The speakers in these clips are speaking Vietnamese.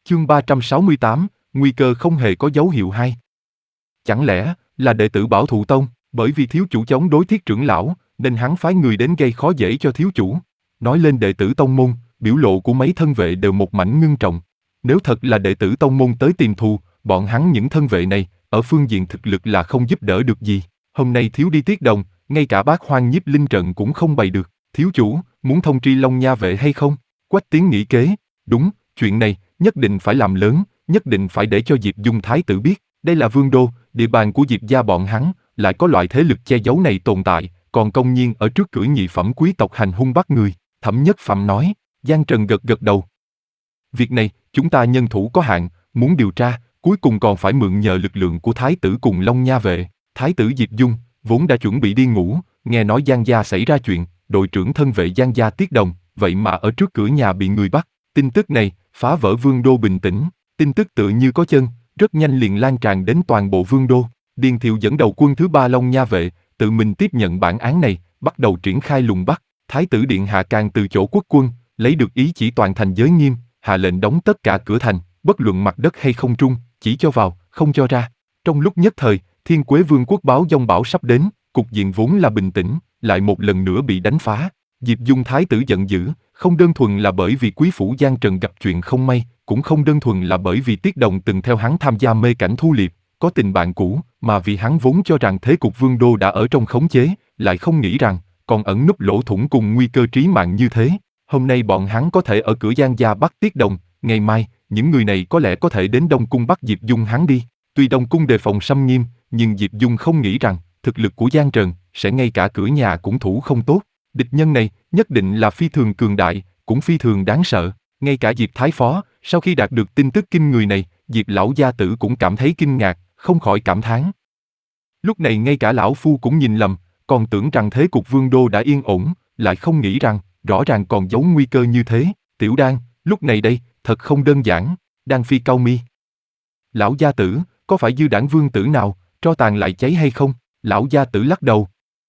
Chương 368, nguy cơ không hề có dấu hiệu hay. Chẳng lẽ là đệ tử Bảo Thụ Tông, bởi vì thiếu chủ chống đối Thiết trưởng lão, nên hắn phái người đến gây khó dễ cho thiếu chủ? Nói lên đệ tử tông môn, biểu lộ của mấy thân vệ đều một mảnh ngưng trọng. Nếu thật là đệ tử tông môn tới tìm thù, bọn hắn những thân vệ này, ở phương diện thực lực là không giúp đỡ được gì. Hôm nay thiếu đi Tiết Đồng, ngay cả Bát Hoang Nhiếp Linh trận cũng không bày được. Thiếu chủ, muốn thông tri Long Nha vệ hay không? Quách Tiến nghĩ kế. Đúng, chuyện này, nhất định phải làm lớn, nhất định phải để cho Diệp Dung thái tử biết. Đây là vương đô, địa bàn của Diệp gia bọn hắn, lại có loại thế lực che giấu này tồn tại, còn công nhiên ở trước cửa nhị phẩm quý tộc hành hung bắt người. Thẩm Nhất Phạm nói. Giang Trần gật gật đầu. Việc này, chúng ta nhân thủ có hạn, muốn điều tra, cuối cùng còn phải mượn nhờ lực lượng của thái tử cùng Long Nha vệ. Thái tử Diệp Dung, vốn đã chuẩn bị đi ngủ, nghe nói Giang gia xảy ra chuyện, đội trưởng thân vệ Giang gia Tiết Đồng, vậy mà ở trước cửa nhà bị người bắt. Tin tức này, phá vỡ vương đô bình tĩnh, tin tức tựa như có chân, rất nhanh liền lan tràn đến toàn bộ vương đô. Điền Thiệu dẫn đầu quân thứ 3 Long Nha vệ, tự mình tiếp nhận bản án này, bắt đầu triển khai lùng bắt. Thái tử điện hạ càng từ chỗ quốc quân, lấy được ý chỉ toàn thành giới nghiêm, hạ lệnh đóng tất cả cửa thành, bất luận mặt đất hay không trung, chỉ cho vào, không cho ra. Trong lúc nhất thời, Thiên Quế Vương quốc báo dông bão sắp đến, cục diện vốn là bình tĩnh, lại một lần nữa bị đánh phá. Diệp Dung thái tử giận dữ, không đơn thuần là bởi vì quý phủ Giang Trần gặp chuyện không may, cũng không đơn thuần là bởi vì Tiết Đồng từng theo hắn tham gia mê cảnh thu liệp, có tình bạn cũ, mà vì hắn vốn cho rằng thế cục vương đô đã ở trong khống chế, lại không nghĩ rằng còn ẩn núp lỗ thủng cùng nguy cơ trí mạng như thế. Hôm nay bọn hắn có thể ở cửa Giang gia bắt Tiết Đồng, ngày mai, những người này có lẽ có thể đến Đông Cung bắt Diệp Dung hắn đi. Tuy Đông Cung đề phòng xâm nghiêm, nhưng Diệp Dung không nghĩ rằng thực lực của Giang Trần sẽ ngay cả cửa nhà cũng thủ không tốt. Địch nhân này nhất định là phi thường cường đại, cũng phi thường đáng sợ. Ngay cả Diệp Thái Phó, sau khi đạt được tin tức kinh người này, Diệp lão gia tử cũng cảm thấy kinh ngạc, không khỏi cảm thán. Lúc này ngay cả lão phu cũng nhìn lầm, còn tưởng rằng thế cục vương đô đã yên ổn, lại không nghĩ rằng rõ ràng còn giấu nguy cơ như thế. Tiểu Đan, lúc này đây, thật không đơn giản. Đan Phi cau mi. Lão gia tử, có phải dư đảng vương tử nào, tro tàn lại cháy hay không? Lão gia tử lắc đầu.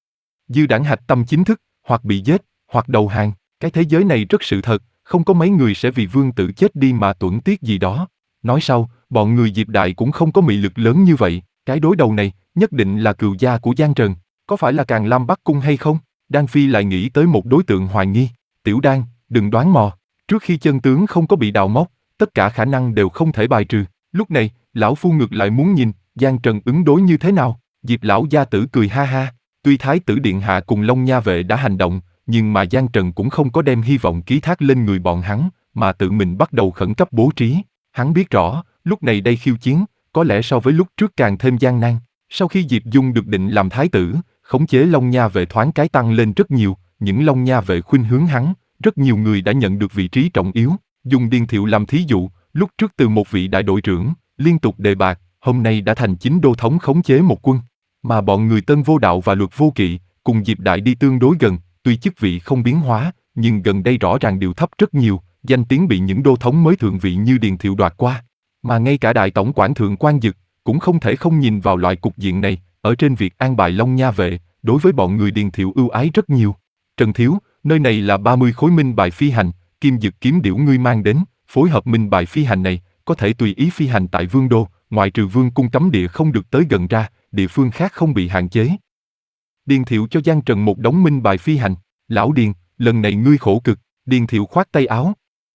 Dư đảng hạch tâm chính thức, hoặc bị giết, hoặc đầu hàng. Cái thế giới này rất sự thật, không có mấy người sẽ vì vương tử chết đi mà tuẫn tiếc gì đó. Nói sau, bọn người Diệp Đại cũng không có mị lực lớn như vậy. Cái đối đầu này, nhất định là cừu gia của Giang Trần. Có phải là Càn Lam Bắc Cung hay không? Đan Phi lại nghĩ tới một đối tượng hoài nghi. Tiểu Đan, đừng đoán mò. Trước khi chân tướng không có bị đào móc, tất cả khả năng đều không thể bài trừ. Lúc này, lão phu ngược lại muốn nhìn, Giang Trần ứng đối như thế nào. Diệp lão gia tử cười ha ha. Tuy Thái tử điện hạ cùng Long Nha vệ đã hành động, nhưng mà Giang Trần cũng không có đem hy vọng ký thác lên người bọn hắn, mà tự mình bắt đầu khẩn cấp bố trí. Hắn biết rõ, lúc này đây khiêu chiến, có lẽ so với lúc trước càng thêm gian nan. Sau khi Diệp Dung được định làm thái tử, khống chế Long Nha vệ thoáng cái tăng lên rất nhiều, những Long Nha vệ khuynh hướng hắn, rất nhiều người đã nhận được vị trí trọng yếu. Dùng Điền Thiệu làm thí dụ, lúc trước từ một vị đại đội trưởng, liên tục đề bạt, hôm nay đã thành chính đô thống khống chế một quân. Mà bọn người Tân Vô Đạo và Luật Vô Kỵ, cùng Diệp Đại đi tương đối gần, tuy chức vị không biến hóa, nhưng gần đây rõ ràng điều thấp rất nhiều, danh tiếng bị những đô thống mới thượng vị như Điền Thiệu đoạt qua. Mà ngay cả đại tổng quản thượng quan Dực, cũng không thể không nhìn vào loại cục diện này, ở trên việc an bài Long Nha vệ, đối với bọn người Điền Thiệu ưu ái rất nhiều. Trần Thiếu, nơi này là 30 khối minh bài phi hành, Kim Dực kiếm điểu ngươi mang đến, phối hợp minh bài phi hành này, có thể tùy ý phi hành tại vương đô, ngoại trừ vương cung cấm địa không được tới gần ra, địa phương khác không bị hạn chế. Điền Thiệu cho Giang Trần một đống minh bài phi hành. Lão Điền, lần này ngươi khổ cực. Điền Thiệu khoát tay áo.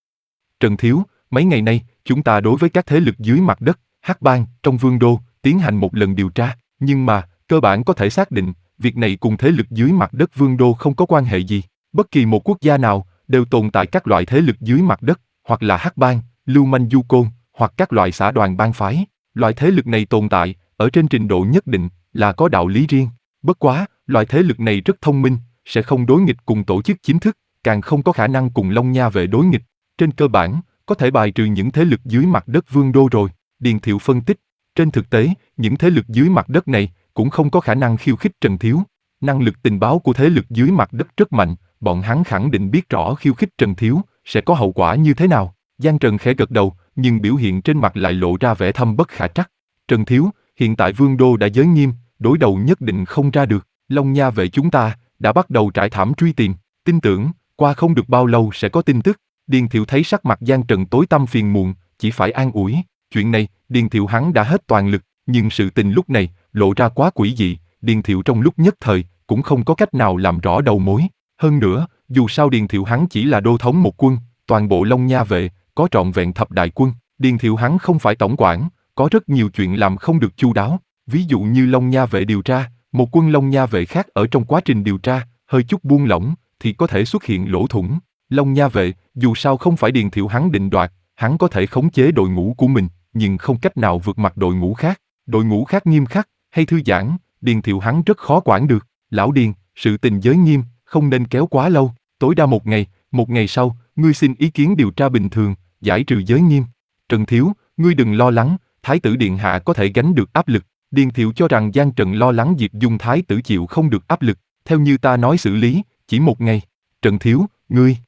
Trần Thiếu, mấy ngày nay, chúng ta đối với các thế lực dưới mặt đất, Hắc Bang, trong vương đô, tiến hành một lần điều tra, nhưng mà, cơ bản có thể xác định, việc này cùng thế lực dưới mặt đất vương đô không có quan hệ gì. Bất kỳ một quốc gia nào, đều tồn tại các loại thế lực dưới mặt đất, hoặc là Hắc Bang, Lưu Manh Du Côn, hoặc các loại xã đoàn bang phái. Loại thế lực này tồn tại, ở trên trình độ nhất định, là có đạo lý riêng. Bất quá, loại thế lực này rất thông minh, sẽ không đối nghịch cùng tổ chức chính thức, càng không có khả năng cùng Long Nha vệ đối nghịch. Trên cơ bản, có thể bài trừ những thế lực dưới mặt đất vương đô rồi. Điền Thiệu phân tích, trên thực tế, những thế lực dưới mặt đất này cũng không có khả năng khiêu khích Trần Thiếu. Năng lực tình báo của thế lực dưới mặt đất rất mạnh, bọn hắn khẳng định biết rõ khiêu khích Trần Thiếu sẽ có hậu quả như thế nào. Giang Trần khẽ gật đầu, nhưng biểu hiện trên mặt lại lộ ra vẻ thâm bất khả trắc. Trần Thiếu, hiện tại vương đô đã giới nghiêm, đối đầu nhất định không ra được. Long Nha vệ chúng ta đã bắt đầu trải thảm truy tìm, tin tưởng qua không được bao lâu sẽ có tin tức. Điền Thiệu thấy sắc mặt Giang Trần tối tăm phiền muộn, chỉ phải an ủi. Chuyện này, Điền Thiệu hắn đã hết toàn lực, nhưng sự tình lúc này lộ ra quá quỷ dị, Điền Thiệu trong lúc nhất thời cũng không có cách nào làm rõ đầu mối. Hơn nữa, dù sao Điền Thiệu hắn chỉ là đô thống một quân, toàn bộ Long Nha vệ có trọn vẹn thập đại quân, Điền Thiệu hắn không phải tổng quản, có rất nhiều chuyện làm không được chu đáo. Ví dụ như Long Nha vệ điều tra, một quân Long Nha vệ khác ở trong quá trình điều tra, hơi chút buông lỏng, thì có thể xuất hiện lỗ thủng. Long Nha vệ, dù sao không phải Điền Thiệu hắn định đoạt, hắn có thể khống chế đội ngũ của mình, nhưng không cách nào vượt mặt đội ngũ khác. Đội ngũ khác nghiêm khắc, hay thư giãn, Điền Thiệu hắn rất khó quản được. Lão Điền, sự tình giới nghiêm, không nên kéo quá lâu, tối đa một ngày sau, ngươi xin ý kiến điều tra bình thường, giải trừ giới nghiêm. Trần Thiếu, ngươi đừng lo lắng, Thái tử Điện Hạ có thể gánh được áp lực. Điền Thiệu cho rằng Giang Trần lo lắng Diệp Dung Thái tử chịu không được áp lực, theo như ta nói xử lý, chỉ một ngày. Trần Thiếu, ngươi,